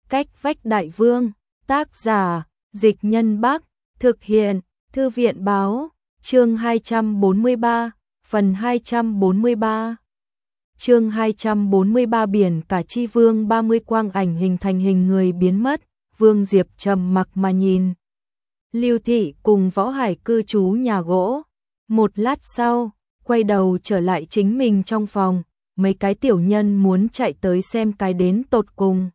Cách vách đại vương, tác giả, Dịch Nhân Bắc, thực hiện, Thư viện báo, chương 243, phần 243. Chương 243 biển cả chi vương 30 quang ảnh hình thành hình người biến mất, Vương Diệp trầm mặc mà nhìn. Lưu Thị cùng Võ Hải cư trú nhà gỗ. Một lát sau, quay đầu trở lại chính mình trong phòng, mấy cái tiểu nhân muốn chạy tới xem cái đến tột cùng.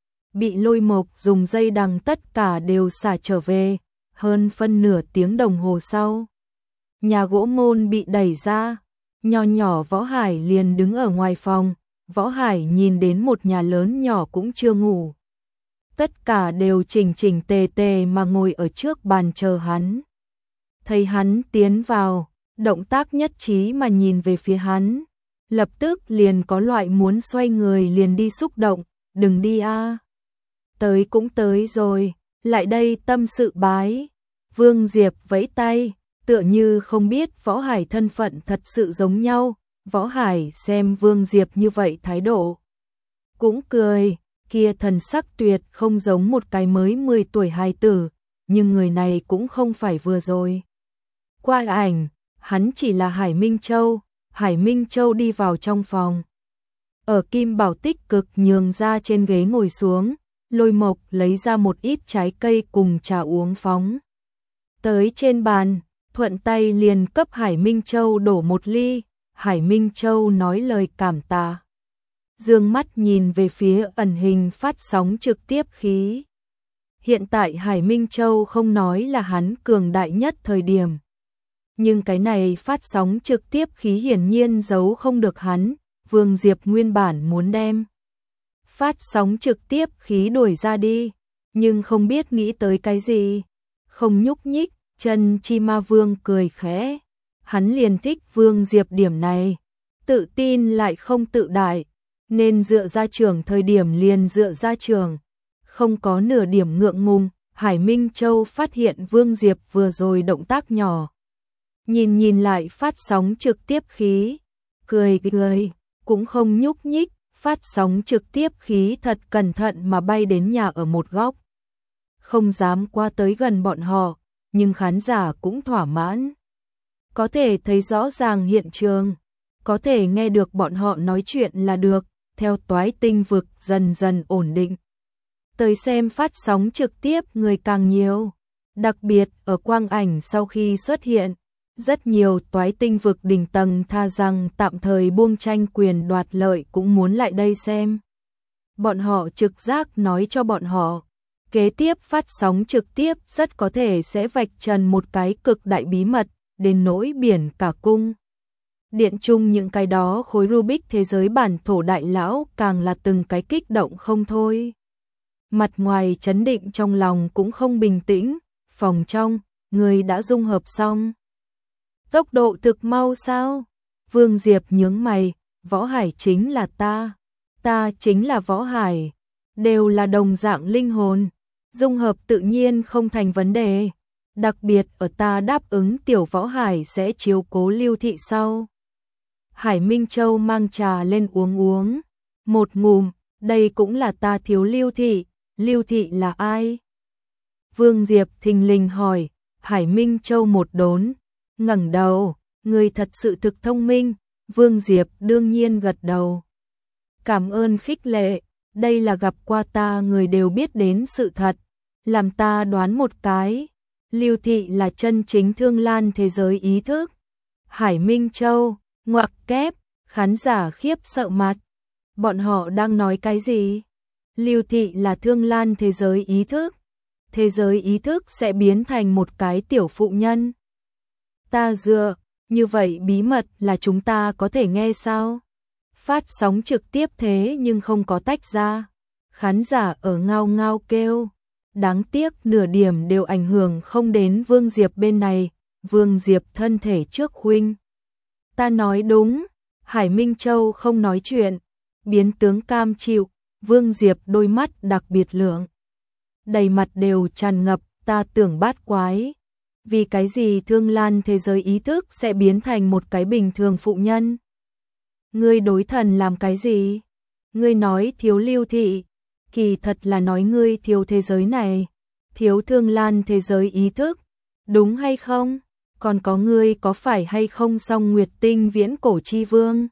Bị Lôi Mộc dùng dây đằng tất cả đều xả trở về, hơn phân nửa tiếng đồng hồ sau. Nhà gỗ môn bị đẩy ra, nho nhỏ Võ Hải liền đứng ở ngoài phòng, Võ Hải nhìn đến một nhà lớn nhỏ cũng chưa ngủ. Tất cả đều chỉnh chỉnh tề tề mà ngồi ở trước bàn chờ hắn. Thấy hắn tiến vào, động tác nhất trí mà nhìn về phía hắn, lập tức liền có loại muốn xoay người liền đi xúc động, đừng đi a. Tới cũng tới rồi, lại đây tâm sự bái. Vương Diệp vẫy tay, tựa như không biết Võ Hải thân phận thật sự giống nhau, Võ Hải xem Vương Diệp như vậy thái độ. Cũng cười, kia thần sắc tuyệt không giống một cái mới 10 tuổi hài tử, nhưng người này cũng không phải vừa rồi. Qua ảnh, hắn chỉ là Hải Minh Châu, Hải Minh Châu đi vào trong phòng. Ở Kim Bảo tích cực nhường ra trên ghế ngồi xuống, Lôi Mộc lấy ra một ít trái cây cùng trà uống phóng. Tới trên bàn, thuận tay liền cấp Hải Minh Châu đổ một ly, Hải Minh Châu nói lời cảm tạ. Dương mắt nhìn về phía ẩn hình phát sóng trực tiếp khí. Hiện tại Hải Minh Châu không nói là hắn cường đại nhất thời điểm. Nhưng cái này phát sóng trực tiếp khí hiển nhiên giấu không được hắn, Vương Diệp nguyên bản muốn đem phát sóng trực tiếp khí đuổi ra đi, nhưng không biết nghĩ tới cái gì. Không nhúc nhích, Chân Chi Ma Vương cười khẽ. Hắn liền thích Vương Diệp điểm này, tự tin lại không tự đại, nên dựa ra trường thời điểm liền dựa ra trường, không có nửa điểm ngượng ngùng. Hải Minh Châu phát hiện Vương Diệp vừa rồi động tác nhỏ, nhìn lại phát sóng trực tiếp khí, cười cười, cũng không nhúc nhích. Phát sóng trực tiếp khí thật cẩn thận mà bay đến nhà ở một góc, không dám qua tới gần bọn họ, nhưng khán giả cũng thỏa mãn. Có thể thấy rõ ràng hiện trường, có thể nghe được bọn họ nói chuyện là được. Theo Toái Tinh vực dần dần ổn định, tới xem phát sóng trực tiếp người càng nhiều. Đặc biệt ở quang ảnh sau khi xuất hiện, rất nhiều Toái Tinh vực đỉnh tầng tha rằng tạm thời buông tranh quyền đoạt lợi cũng muốn lại đây xem. Bọn họ trực giác nói cho bọn họ, kế tiếp phát sóng trực tiếp rất có thể sẽ vạch trần một cái cực đại bí mật, đến nỗi biển cả cung điện chung những cái đó khối Rubik thế giới bản thổ đại lão càng là từng cái kích động không thôi. Mặt ngoài chấn định trong lòng cũng không bình tĩnh. Phòng trong, người đã dung hợp xong. Tốc độ thực mau sao? Vương Diệp nhướng mày, Võ Hải chính là ta chính là Võ Hải, đều là đồng dạng linh hồn, dung hợp tự nhiên không thành vấn đề. Đặc biệt ở ta đáp ứng tiểu Võ Hải sẽ chiếu cố Lưu Thị sau. Hải Minh Châu mang trà lên uống một ngụm, đây cũng là ta thiếu Lưu Thị. Lưu Thị là ai? Vương Diệp thình lình hỏi. Hải Minh Châu một đốn, ngẩng đầu, người thật sự thực thông minh. Vương Diệp đương nhiên gật đầu. Cảm ơn khích lệ, đây là gặp qua ta người đều biết đến sự thật. Làm ta đoán một cái, Lưu Thị là chân chính Thương Lan thế giới ý thức. Hải Minh Châu, ngoặc kép, khán giả khiếp sợ mặt. Bọn họ đang nói cái gì? Lưu Thị là Thương Lan thế giới ý thức. Thế giới ý thức sẽ biến thành một cái tiểu phụ nhân. Ta dựa, như vậy bí mật là chúng ta có thể nghe sao? Phát sóng trực tiếp thế nhưng không có tách ra. Khán giả ở ngao ngao kêu. Đáng tiếc nửa điểm đều ảnh hưởng không đến Vương Diệp bên này. Vương Diệp thân thể trước huynh. Ta nói đúng. Hải Minh Châu không nói chuyện, biến tướng cam chịu. Vương Diệp đôi mắt đặc biệt lượng, đầy mặt đều tràn ngập. Ta tưởng bát quái, vì cái gì Thương Lan thế giới ý thức sẽ biến thành một cái bình thường phụ nhân? Ngươi đối thần làm cái gì? Ngươi nói thiếu Lưu Thị, kỳ thật là nói ngươi thiếu thế giới này, thiếu Thương Lan thế giới ý thức, đúng hay không? Còn có ngươi có phải hay không Song Nguyệt Tinh viễn cổ chi vương?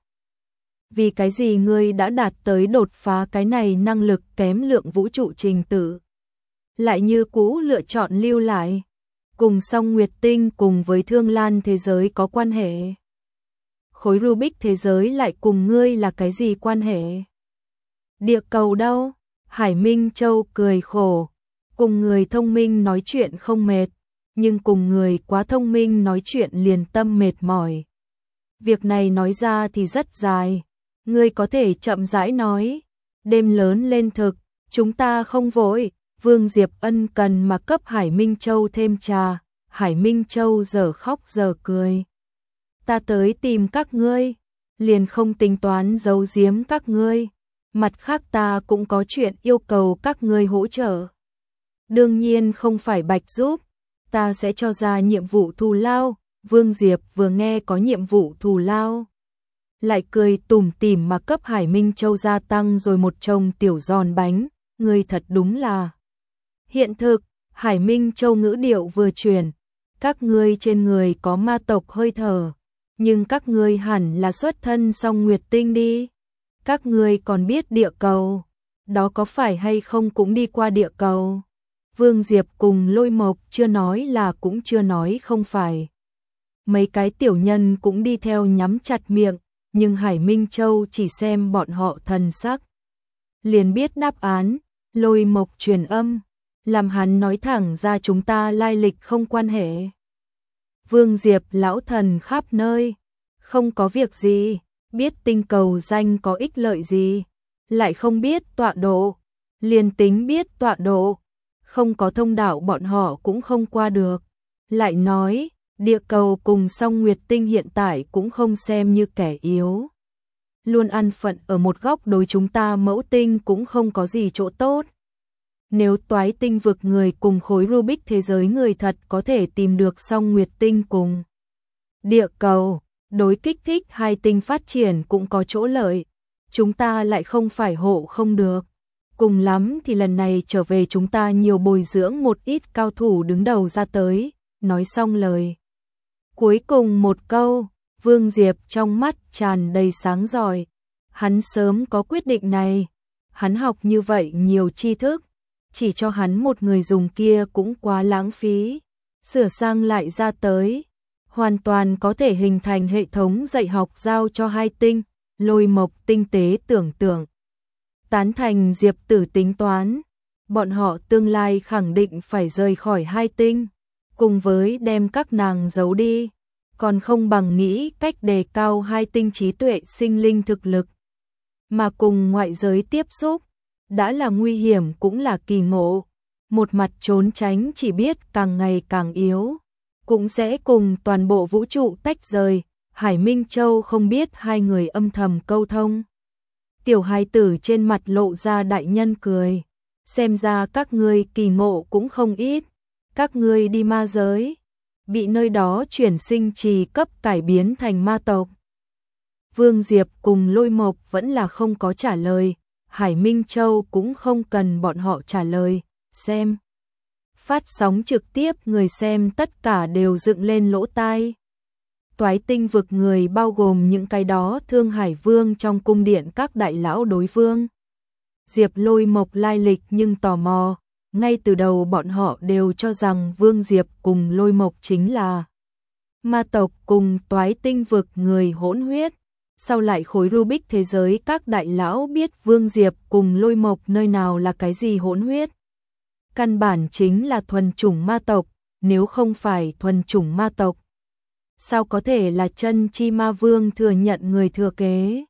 Vì cái gì ngươi đã đạt tới đột phá cái này năng lực kém lượng vũ trụ trình tự, lại như cũ lựa chọn lưu lại, cùng Song Nguyệt Tinh cùng với Thương Lan thế giới có quan hệ. Khối Rubik thế giới lại cùng ngươi là cái gì quan hệ? Địa cầu đâu? Hải Minh Châu cười khổ, cùng người thông minh nói chuyện không mệt, nhưng cùng người quá thông minh nói chuyện liền tâm mệt mỏi. Việc này nói ra thì rất dài, ngươi có thể chậm rãi nói. Đêm lớn lên thực, chúng ta không vội. Vương Diệp ân cần mà cấp Hải Minh Châu thêm trà. Hải Minh Châu giờ khóc giờ cười. Ta tới tìm các ngươi, liền không tính toán giấu giếm các ngươi. Mặt khác ta cũng có chuyện yêu cầu các ngươi hỗ trợ. Đương nhiên không phải bạch giúp, ta sẽ cho ra nhiệm vụ thù lao. Vương Diệp vừa nghe có nhiệm vụ thù lao, lại cười tủm tỉm mà cấp Hải Minh Châu gia tăng rồi một chồng tiểu giòn bánh. Ngươi thật đúng là hiện thực. Hải Minh Châu ngữ điệu vừa chuyển, các ngươi trên người có ma tộc hơi thở, nhưng các ngươi hẳn là xuất thân Song Nguyệt Tinh đi. Các ngươi còn biết địa cầu, đó có phải hay không cũng đi qua địa cầu? Vương Diệp cùng Lôi Mộc chưa nói là cũng chưa nói không phải. Mấy cái tiểu nhân cũng đi theo nhắm chặt miệng, nhưng Hải Minh Châu chỉ xem bọn họ thần sắc, liền biết đáp án. Lôi Mộc truyền âm, làm hắn nói thẳng ra chúng ta lai lịch không quan hệ. Vương Diệp lão thần khắp nơi, không có việc gì, biết tinh cầu danh có ích lợi gì, lại không biết tọa độ, liền tính biết tọa độ, không có thông đạo bọn họ cũng không qua được. Lại nói, địa cầu cùng Song Nguyệt Tinh hiện tại cũng không xem như kẻ yếu. Luôn ăn phận ở một góc đối chúng ta mẫu tinh cũng không có gì chỗ tốt. Nếu Toái Tinh vực người cùng khối Rubik thế giới người thật có thể tìm được Song Nguyệt Tinh cùng địa cầu, đối kích thích hai tinh phát triển cũng có chỗ lợi. Chúng ta lại không phải hộ không được. Cùng lắm thì lần này trở về chúng ta nhiều bồi dưỡng một ít cao thủ đứng đầu ra tới. Nói xong lời cuối cùng một câu, Vương Diệp trong mắt tràn đầy sáng rọi. Hắn sớm có quyết định này. Hắn học như vậy nhiều tri thức, chỉ cho hắn một người dùng kia cũng quá lãng phí. Sửa sang lại ra tới, hoàn toàn có thể hình thành hệ thống dạy học giao cho hai tinh. Lôi Mộc tinh tế tưởng tượng, tán thành Diệp Tử tính toán. Bọn họ tương lai khẳng định phải rời khỏi hai tinh, cùng với đem các nàng giấu đi, còn không bằng nghĩ cách đề cao hai tinh trí tuệ sinh linh thực lực. Mà cùng ngoại giới tiếp xúc, đã là nguy hiểm cũng là kỳ ngộ. Một mặt trốn tránh chỉ biết càng ngày càng yếu, cũng sẽ cùng toàn bộ vũ trụ tách rời. Hải Minh Châu không biết hai người âm thầm câu thông. Tiểu hài tử trên mặt lộ ra đại nhân cười. Xem ra các ngươi kỳ ngộ cũng không ít. Các ngươi đi ma giới, bị nơi đó chuyển sinh trì cấp cải biến thành ma tộc. Vương Diệp cùng Lôi Mộc vẫn là không có trả lời. Hải Minh Châu cũng không cần bọn họ trả lời. Xem phát sóng trực tiếp, người xem tất cả đều dựng lên lỗ tai. Toái Tinh vực người bao gồm những cái đó Thương Hải Vương trong cung điện các đại lão đối vương Diệp Lôi Mộc lai lịch nhưng tò mò. Ngay từ đầu bọn họ đều cho rằng Vương Diệp cùng Lôi Mộc chính là ma tộc cùng Toái Tinh vực người hỗn huyết. Sau lại khối Rubik thế giới các đại lão biết Vương Diệp cùng Lôi Mộc nơi nào là cái gì hỗn huyết. Căn bản chính là thuần chủng ma tộc. Nếu không phải thuần chủng ma tộc, sao có thể là chân chi ma vương thừa nhận người thừa kế?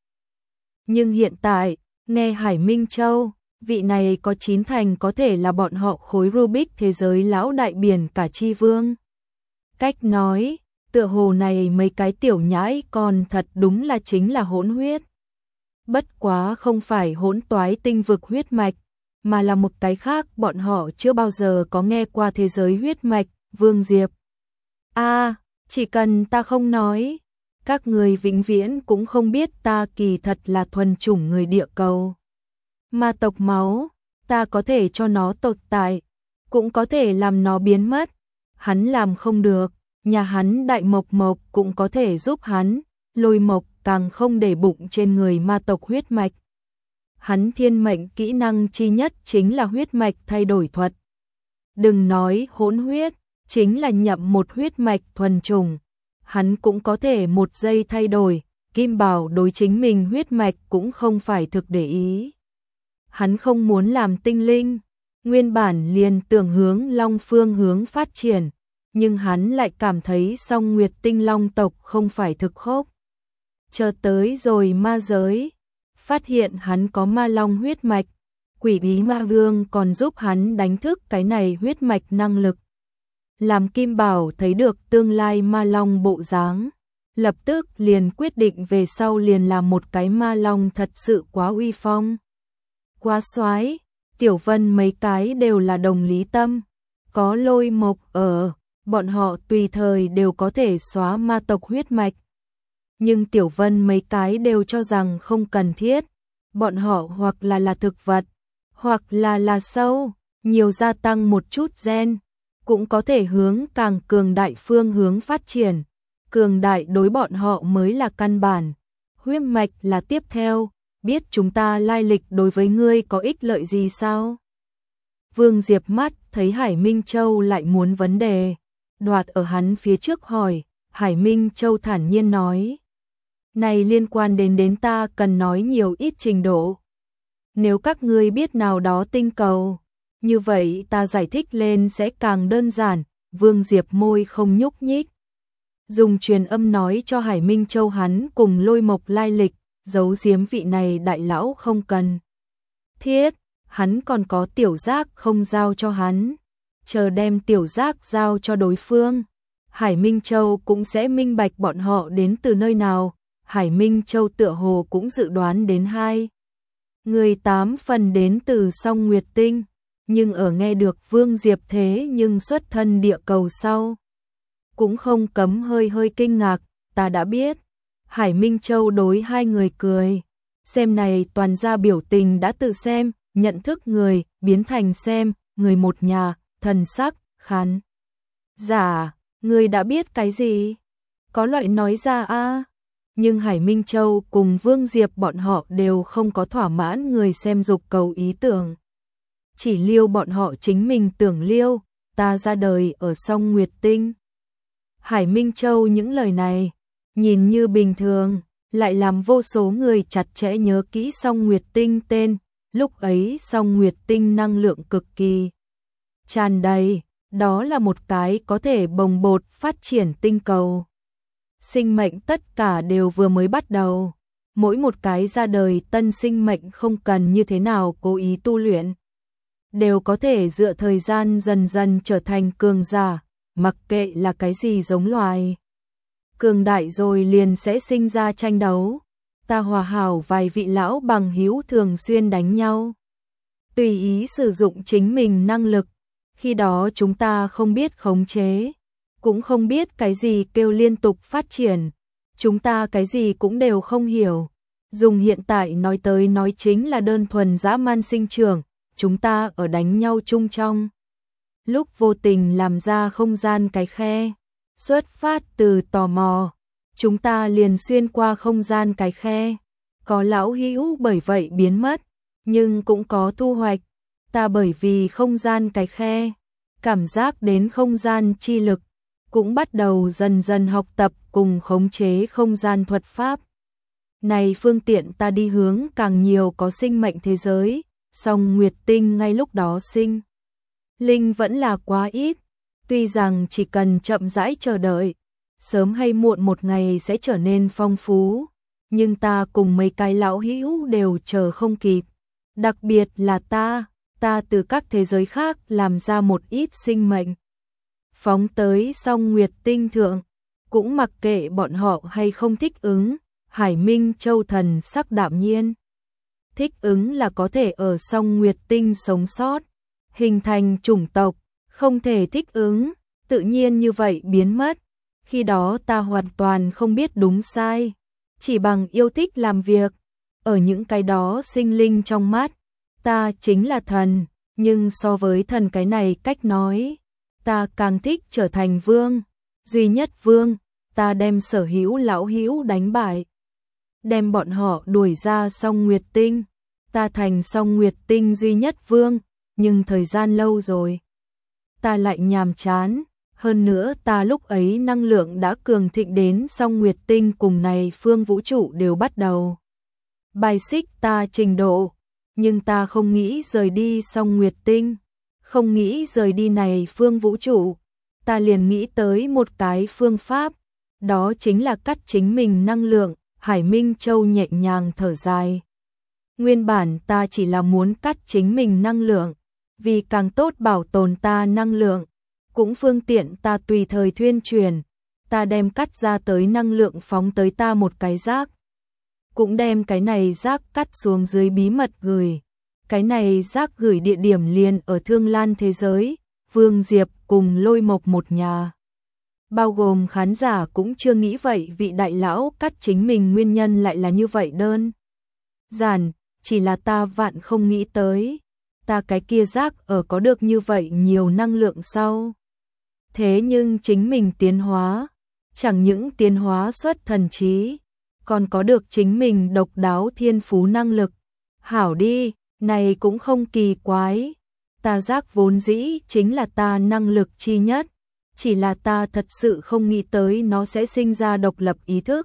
Nhưng hiện tại, nghe Hải Minh Châu, vị này có 9 thành có thể là bọn họ khối Rubik thế giới lão đại biển cả chi vương. Cách nói, tựa hồ này mấy cái tiểu nhãi còn thật đúng là chính là hỗn huyết. Bất quá không phải hỗn Toái Tinh vực huyết mạch, mà là một cái khác bọn họ chưa bao giờ có nghe qua thế giới huyết mạch. Vương Diệp, chỉ cần ta không nói, các người vĩnh viễn cũng không biết ta kỳ thật là thuần chủng người địa cầu. Ma tộc máu, ta có thể cho nó tồn tại, cũng có thể làm nó biến mất. Hắn làm không được, nhà hắn Đại Mộc Mộc cũng có thể giúp hắn, Lôi Mộc càng không để bụng trên người ma tộc huyết mạch. Hắn thiên mệnh kỹ năng chi nhất chính là huyết mạch thay đổi thuật. Đừng nói hỗn huyết, chính là nhậm một huyết mạch thuần trùng, hắn cũng có thể một giây thay đổi. Kim Bảo đối chính mình huyết mạch cũng không phải thực để ý. Hắn không muốn làm tinh linh, nguyên bản liền tưởng hướng Long phương hướng phát triển, nhưng hắn lại cảm thấy Song Nguyệt Tinh Long tộc không phải thực khốc. Chờ tới rồi ma giới, phát hiện hắn có ma long huyết mạch, Quỷ Bí Ma Vương còn giúp hắn đánh thức cái này huyết mạch năng lực. Làm Kim Bảo thấy được tương lai ma long bộ dáng, lập tức liền quyết định về sau liền làm một cái ma long thật sự quá uy phong. Quá soái, Tiểu Vân mấy cái đều là đồng lý tâm, có Lôi Mộc ở, bọn họ tùy thời đều có thể xóa ma tộc huyết mạch. Nhưng Tiểu Vân mấy cái đều cho rằng không cần thiết, bọn họ hoặc là thực vật, hoặc là sâu, nhiều gia tăng một chút gen, cũng có thể hướng càng cường đại phương hướng phát triển. Cường đại đối bọn họ mới là căn bản, huyết mạch là tiếp theo, biết chúng ta lai lịch đối với ngươi có ích lợi gì sao? Vương Diệp mắt thấy Hải Minh Châu lại muốn vấn đề, đoạt ở hắn phía trước hỏi, Hải Minh Châu thản nhiên nói. Này liên quan đến ta cần nói nhiều ít trình độ. Nếu các ngươi biết nào đó tinh cầu, như vậy ta giải thích lên sẽ càng đơn giản. Vương Diệp môi không nhúc nhích, dùng truyền âm nói cho Hải Minh Châu hắn cùng Lôi Mộc lai lịch, giấu giếm vị này đại lão không cần thiết, hắn còn có tiểu giác không giao cho hắn, chờ đem tiểu giác giao cho đối phương, Hải Minh Châu cũng sẽ minh bạch bọn họ đến từ nơi nào. Hải Minh Châu tựa hồ cũng dự đoán đến hai người 8 phần đến từ Song Nguyệt Tinh, nhưng ở nghe được Vương Diệp thế nhưng xuất thân địa cầu sau, cũng không cấm hơi kinh ngạc. Ta đã biết. Hải Minh Châu đối hai người cười, xem này toàn ra biểu tình đã tự xem, nhận thức người, biến thành xem, người một nhà, thần sắc, khán giả, người đã biết cái gì? Có loại nói ra a. Nhưng Hải Minh Châu cùng Vương Diệp bọn họ đều không có thỏa mãn người xem dục cầu ý tưởng. Chỉ liêu bọn họ chính mình tưởng liêu, ta ra đời ở Song Nguyệt Tinh. Hải Minh Châu những lời này, nhìn như bình thường, lại làm vô số người chặt chẽ nhớ kỹ Song Nguyệt Tinh tên. Lúc ấy Song Nguyệt Tinh năng lượng cực kỳ tràn đầy, đó là một cái có thể bồng bột phát triển tinh cầu. Sinh mệnh tất cả đều vừa mới bắt đầu, mỗi một cái ra đời tân sinh mệnh không cần như thế nào cố ý tu luyện, đều có thể dựa thời gian dần dần trở thành cường giả, mặc kệ là cái gì giống loài. Cường đại rồi liền sẽ sinh ra tranh đấu, ta hòa hảo vài vị lão bằng hữu thường xuyên đánh nhau, tùy ý sử dụng chính mình năng lực, khi đó chúng ta không biết khống chế, cũng không biết cái gì kêu liên tục phát triển, chúng ta cái gì cũng đều không hiểu. Dùng hiện tại nói tới nói chính là đơn thuần dã man sinh trưởng, chúng ta ở đánh nhau chung trong. Lúc vô tình làm ra không gian cái khe, xuất phát từ tò mò, chúng ta liền xuyên qua không gian cái khe, có lão hữu bởi vậy biến mất, nhưng cũng có thu hoạch, ta bởi vì không gian cái khe, cảm giác đến không gian chi lực, cũng bắt đầu dần dần học tập cùng khống chế không gian thuật pháp. Này phương tiện ta đi hướng càng nhiều có sinh mệnh thế giới, song Nguyệt Tinh ngay lúc đó sinh linh vẫn là quá ít, tuy rằng chỉ cần chậm rãi chờ đợi, sớm hay muộn một ngày sẽ trở nên phong phú, nhưng ta cùng mấy cái lão hữu đều chờ không kịp, đặc biệt là ta từ các thế giới khác làm ra một ít sinh mệnh, phóng tới song Nguyệt Tinh thượng, cũng mặc kệ bọn họ hay không thích ứng. Hải Minh Châu thần sắc đạm nhiên, thích ứng là có thể ở song Nguyệt Tinh sống sót, hình thành chủng tộc, không thể thích ứng, tự nhiên như vậy biến mất. Khi đó ta hoàn toàn không biết đúng sai, chỉ bằng yêu thích làm việc, ở những cái đó sinh linh trong mắt, ta chính là thần, nhưng so với thần cái này cách nói, ta càng thích trở thành vương, duy nhất vương, ta đem sở hữu lão hữu đánh bại, đem bọn họ đuổi ra Song Nguyệt Tinh, ta thành Song Nguyệt Tinh duy nhất vương, nhưng thời gian lâu rồi, ta lại nhàm chán, hơn nữa ta lúc ấy năng lượng đã cường thịnh đến Song Nguyệt Tinh cùng này phương vũ trụ đều bắt đầu bài xích ta trình độ, nhưng ta không nghĩ rời đi Song Nguyệt Tinh, không nghĩ rời đi này phương vũ trụ, ta liền nghĩ tới một cái phương pháp, đó chính là cắt chính mình năng lượng. Hải Minh Châu nhẹ nhàng thở dài. Nguyên bản ta chỉ là muốn cắt chính mình năng lượng, vì càng tốt bảo tồn ta năng lượng, cũng phương tiện ta tùy thời thuyên truyền, ta đem cắt ra tới năng lượng phóng tới ta một cái rác, cũng đem cái này rác cắt xuống dưới bí mật gửi. Cái này rác gửi địa điểm liền ở Thương Lan thế giới, Vương Diệp cùng Lôi Mộc một nhà. Bao gồm khán giả cũng chưa nghĩ vậy vị đại lão cắt chính mình nguyên nhân lại là như vậy đơn giản, chỉ là ta vạn không nghĩ tới, ta cái kia rác ở có được như vậy nhiều năng lượng sau. Thế nhưng chính mình tiến hóa, chẳng những tiến hóa xuất thần trí, còn có được chính mình độc đáo thiên phú năng lực. Hảo đi, này cũng không kỳ quái, ta rác vốn dĩ chính là ta năng lực chi nhất. Chỉ là ta thật sự không nghĩ tới nó sẽ sinh ra độc lập ý thức.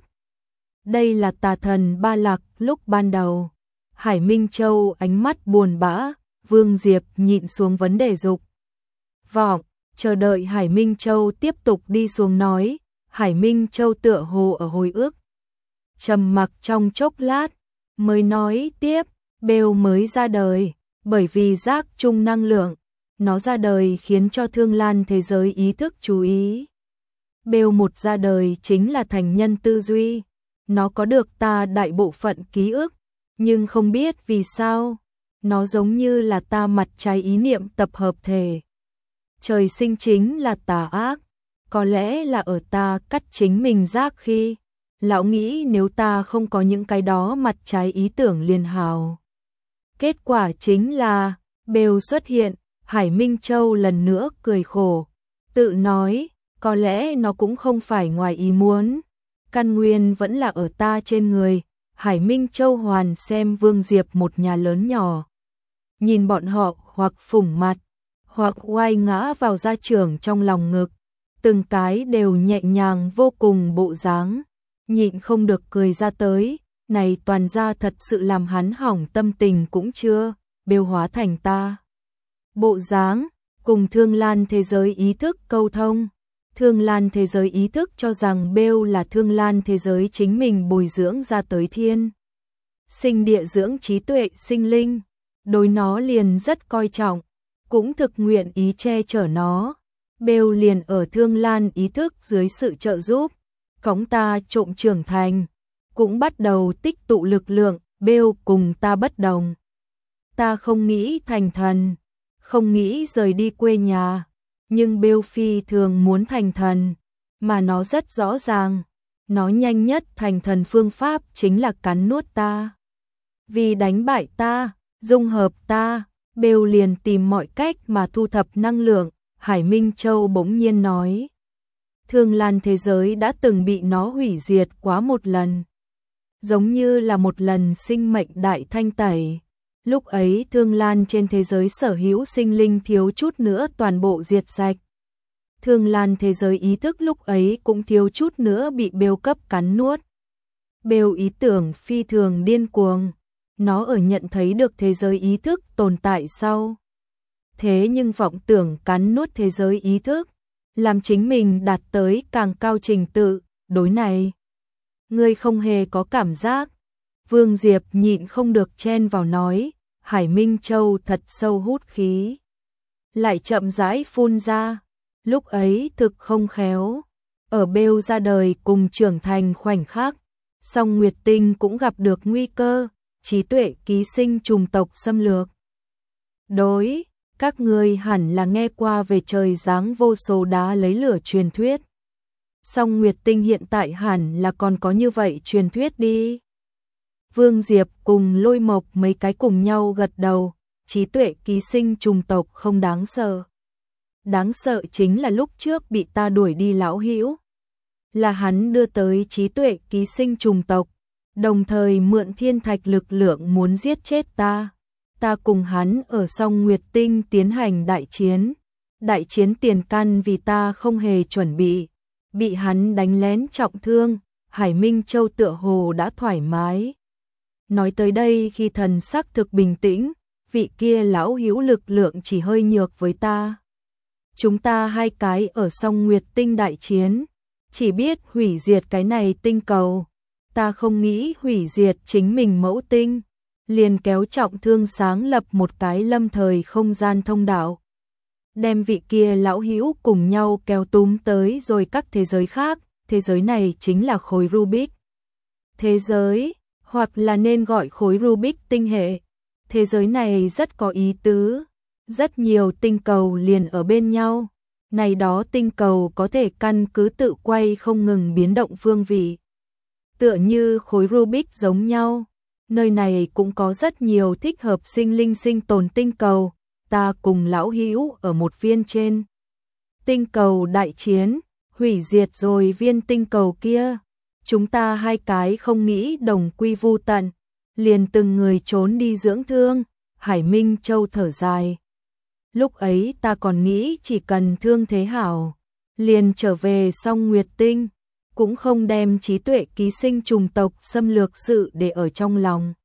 Đây là tà thần Ba Lạc lúc ban đầu. Hải Minh Châu ánh mắt buồn bã, Vương Diệp nhịn xuống vấn đề dục vọng, chờ đợi Hải Minh Châu tiếp tục đi xuống nói. Hải Minh Châu tựa hồ ở hồi ức, trầm mặc trong chốc lát, mới nói tiếp, Bêu mới ra đời, bởi vì giác chung năng lượng. Nó ra đời khiến cho Thương Lan thế giới ý thức chú ý. Bêu một ra đời chính là thành nhân tư duy. Nó có được ta đại bộ phận ký ức, nhưng không biết vì sao. Nó giống như là ta mặt trái ý niệm tập hợp thể. Trời sinh chính là tà ác. Có lẽ là ở ta cắt chính mình rác khi. Lão nghĩ nếu ta không có những cái đó mặt trái ý tưởng liền hào. Kết quả chính là Bêu xuất hiện. Hải Minh Châu lần nữa cười khổ, tự nói, có lẽ nó cũng không phải ngoài ý muốn, căn nguyên vẫn là ở ta trên người. Hải Minh Châu hoàn xem Vương Diệp một nhà lớn nhỏ, nhìn bọn họ hoặc phủng mặt, hoặc oai ngã vào gia trưởng trong lòng ngực, từng cái đều nhẹ nhàng vô cùng bộ dáng, nhịn không được cười ra tới, này toàn ra thật sự làm hắn hỏng tâm tình cũng chưa, Bêu hóa thành ta. Bộ dáng, cùng Thương Lan thế giới ý thức câu thông. Thương Lan thế giới ý thức cho rằng Bêu là Thương Lan thế giới chính mình bồi dưỡng ra tới thiên. Sinh địa dưỡng trí tuệ sinh linh, đối nó liền rất coi trọng, cũng thực nguyện ý che chở nó. Bêu liền ở Thương Lan ý thức dưới sự trợ giúp, cõng ta trộm trưởng thành, cũng bắt đầu tích tụ lực lượng. Bêu cùng ta bất đồng. Ta không nghĩ thành thần, không nghĩ rời đi quê nhà, nhưng Bêu phi thường muốn thành thần, mà nó rất rõ ràng, nó nhanh nhất thành thần phương pháp chính là cắn nuốt ta. Vì đánh bại ta, dung hợp ta, Bêu liền tìm mọi cách mà thu thập năng lượng. Hải Minh Châu bỗng nhiên nói, Thương Lan thế giới đã từng bị nó hủy diệt quá một lần, giống như là một lần sinh mệnh đại thanh tẩy. Lúc ấy Thương Lan trên thế giới sở hữu sinh linh thiếu chút nữa toàn bộ diệt sạch. Thương Lan thế giới ý thức lúc ấy cũng thiếu chút nữa bị Bêu cấp cắn nuốt. Bêu ý tưởng phi thường điên cuồng, nó ở nhận thấy được thế giới ý thức tồn tại sau. Thế nhưng vọng tưởng cắn nuốt thế giới ý thức, làm chính mình đạt tới càng cao trình tự, đối này. Ngươi không hề có cảm giác. Vương Diệp nhịn không được chen vào nói, Hải Minh Châu thật sâu hút khí. Lại chậm rãi phun ra, lúc ấy thực không khéo. Ở Bêu ra đời cùng trưởng thành khoảnh khắc, song Nguyệt Tinh cũng gặp được nguy cơ, trí tuệ ký sinh trùng tộc xâm lược. Đối, các ngươi hẳn là nghe qua về trời giáng vô số đá lấy lửa truyền thuyết. Song Nguyệt Tinh hiện tại hẳn là còn có như vậy truyền thuyết đi. Vương Diệp cùng Lôi Mộc mấy cái cùng nhau gật đầu, trí tuệ ký sinh trùng tộc không đáng sợ. Đáng sợ chính là lúc trước bị ta đuổi đi lão hữu. Là hắn đưa tới trí tuệ ký sinh trùng tộc, đồng thời mượn thiên thạch lực lượng muốn giết chết ta. Ta cùng hắn ở Song Nguyệt Tinh tiến hành đại chiến. Đại chiến tiền căn vì ta không hề chuẩn bị hắn đánh lén trọng thương. Hải Minh Châu tựa hồ đã thoải mái. Nói tới đây khi thần sắc thực bình tĩnh, vị kia lão hữu lực lượng chỉ hơi nhược với ta. Chúng ta hai cái ở Song Nguyệt Tinh đại chiến, chỉ biết hủy diệt cái này tinh cầu. Ta không nghĩ hủy diệt chính mình mẫu tinh, liền kéo trọng thương sáng lập một cái lâm thời không gian thông đạo. Đem vị kia lão hữu cùng nhau kéo túm tới rồi các thế giới khác, thế giới này chính là khối Rubik. Thế giới, hoặc là nên gọi khối Rubik tinh hệ. Thế giới này rất có ý tứ, rất nhiều tinh cầu liền ở bên nhau. Này đó tinh cầu có thể căn cứ tự quay không ngừng biến động phương vị. Tựa như khối Rubik giống nhau, nơi này cũng có rất nhiều thích hợp sinh linh sinh tồn tinh cầu. Ta cùng lão hữu ở một viên trên tinh cầu đại chiến, hủy diệt rồi viên tinh cầu kia. Chúng ta hai cái không nghĩ đồng quy vu tận, liền từng người trốn đi dưỡng thương. Hải Minh Châu thở dài. Lúc ấy ta còn nghĩ chỉ cần thương thế hảo, liền trở về Song Nguyệt Tinh, cũng không đem trí tuệ ký sinh trùng tộc xâm lược sự để ở trong lòng.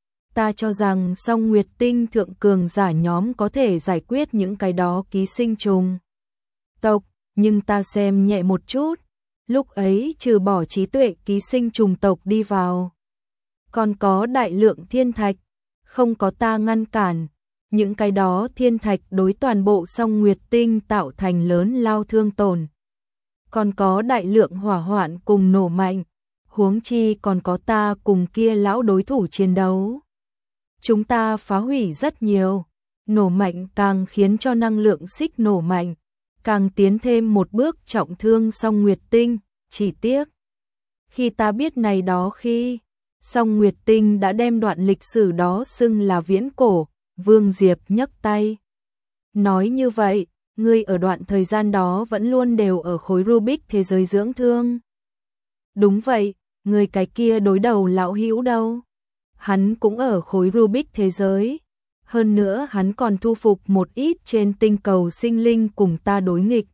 Ta cho rằng Song Nguyệt Tinh thượng cường giả nhóm có thể giải quyết những cái đó ký sinh trùng tộc, nhưng ta xem nhẹ một chút. Lúc ấy trừ bỏ trí tuệ ký sinh trùng tộc đi vào, còn có đại lượng thiên thạch, không có ta ngăn cản. Những cái đó thiên thạch đối toàn bộ Song Nguyệt Tinh tạo thành lớn lao thương tổn. Còn có đại lượng hỏa hoạn cùng nổ mạnh, huống chi còn có ta cùng kia lão đối thủ chiến đấu. Chúng ta phá hủy rất nhiều, nổ mạnh càng khiến cho năng lượng xích nổ mạnh, càng tiến thêm một bước trọng thương Song Nguyệt Tinh. Chỉ tiếc, khi ta biết này đó khi, Song Nguyệt Tinh đã đem đoạn lịch sử đó xưng là viễn cổ. Vương Diệp nhấc tay. Nói như vậy, ngươi ở đoạn thời gian đó vẫn luôn đều ở khối Rubik thế giới dưỡng thương. Đúng vậy, ngươi cái kia đối đầu lão hữu đâu? Hắn cũng ở khối Rubik thế giới. Hơn nữa hắn còn thu phục một ít trên tinh cầu sinh linh cùng ta đối nghịch.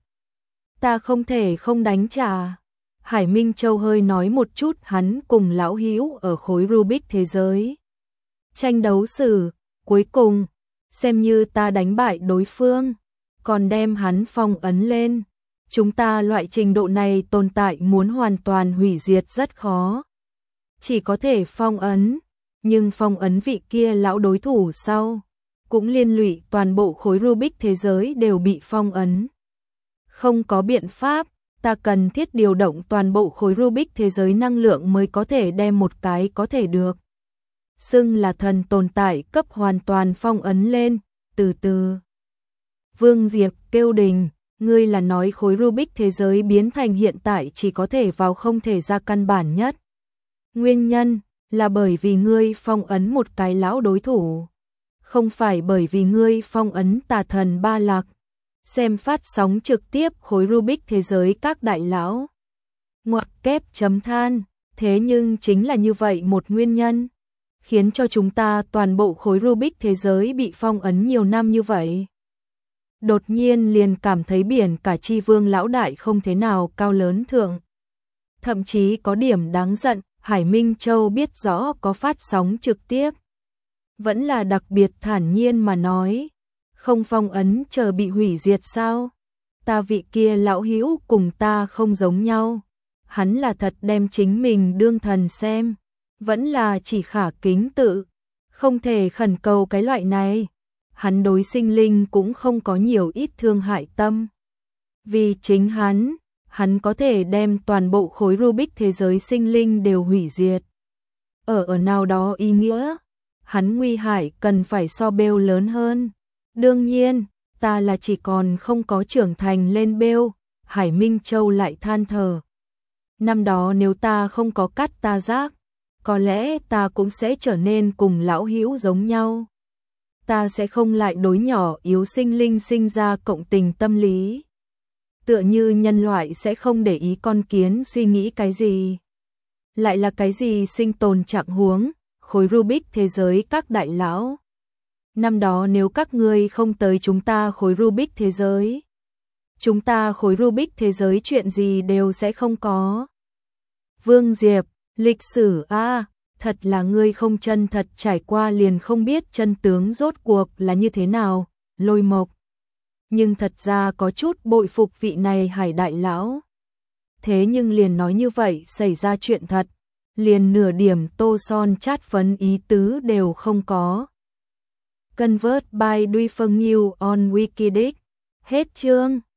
Ta không thể không đánh trả. Hải Minh Châu hơi nói một chút hắn cùng lão hữu ở khối Rubik thế giới. Tranh đấu sử. Cuối cùng, xem như ta đánh bại đối phương, còn đem hắn phong ấn lên. Chúng ta loại trình độ này tồn tại muốn hoàn toàn hủy diệt rất khó. Chỉ có thể phong ấn, nhưng phong ấn vị kia lão đối thủ sau, cũng liên lụy toàn bộ khối Rubik thế giới đều bị phong ấn. Không có biện pháp, ta cần thiết điều động toàn bộ khối Rubik thế giới năng lượng mới có thể đem một cái có thể được xưng là thần tồn tại cấp hoàn toàn phong ấn lên. Từ từ, Vương Diệp kêu đình, ngươi là nói khối Rubik thế giới biến thành hiện tại chỉ có thể vào không thể ra căn bản nhất. Nguyên nhân là bởi vì ngươi phong ấn một cái lão đối thủ, không phải bởi vì ngươi phong ấn tà thần Ba Lạc. Xem phát sóng trực tiếp khối Rubik thế giới các đại lão. Ngoặc kép chấm than, thế nhưng chính là như vậy một nguyên nhân, khiến cho chúng ta toàn bộ khối Rubik thế giới bị phong ấn nhiều năm như vậy. Đột nhiên liền cảm thấy biển cả chi vương lão đại không thế nào cao lớn thượng. Thậm chí có điểm đáng giận, Hải Minh Châu biết rõ có phát sóng trực tiếp. Vẫn là đặc biệt thản nhiên mà nói, không phong ấn chờ bị hủy diệt sao? Ta vị kia lão hữu cùng ta không giống nhau. Hắn là thật đem chính mình đương thần xem. Vẫn là chỉ khả kính tự, không thể khẩn cầu cái loại này. Hắn đối sinh linh cũng không có nhiều ít thương hại tâm. Vì chính hắn có thể đem toàn bộ khối Rubik thế giới sinh linh đều hủy diệt. Ở nào đó ý nghĩa, hắn nguy hại cần phải so Bêu lớn hơn. Đương nhiên, ta là chỉ còn không có trưởng thành lên Bêu. Hải Minh Châu lại than thở. Năm đó nếu ta không có cắt ta giác, có lẽ ta cũng sẽ trở nên cùng lão hữu giống nhau. ta sẽ không lại đối nhỏ yếu sinh linh sinh ra cộng tình tâm lý. Tựa như nhân loại sẽ không để ý con kiến suy nghĩ cái gì. Lại là cái gì sinh tồn trạng huống, khối Rubik thế giới các đại lão. Năm đó nếu các ngươi không tới chúng ta khối Rubik thế giới, chúng ta khối Rubik thế giới chuyện gì đều sẽ không có. Vương Diệp, lịch sử a, thật là ngươi không chân thật trải qua liền không biết chân tướng rốt cuộc là như thế nào, Lôi Mộc. Nhưng thật ra có chút bội phục vị này Hải đại lão. Thế nhưng liền nói như vậy xảy ra chuyện thật, liền nửa điểm tô son chát phấn ý tứ đều không có. Convert by Duy Phương Nhiêu on Wikidic. Hết chương.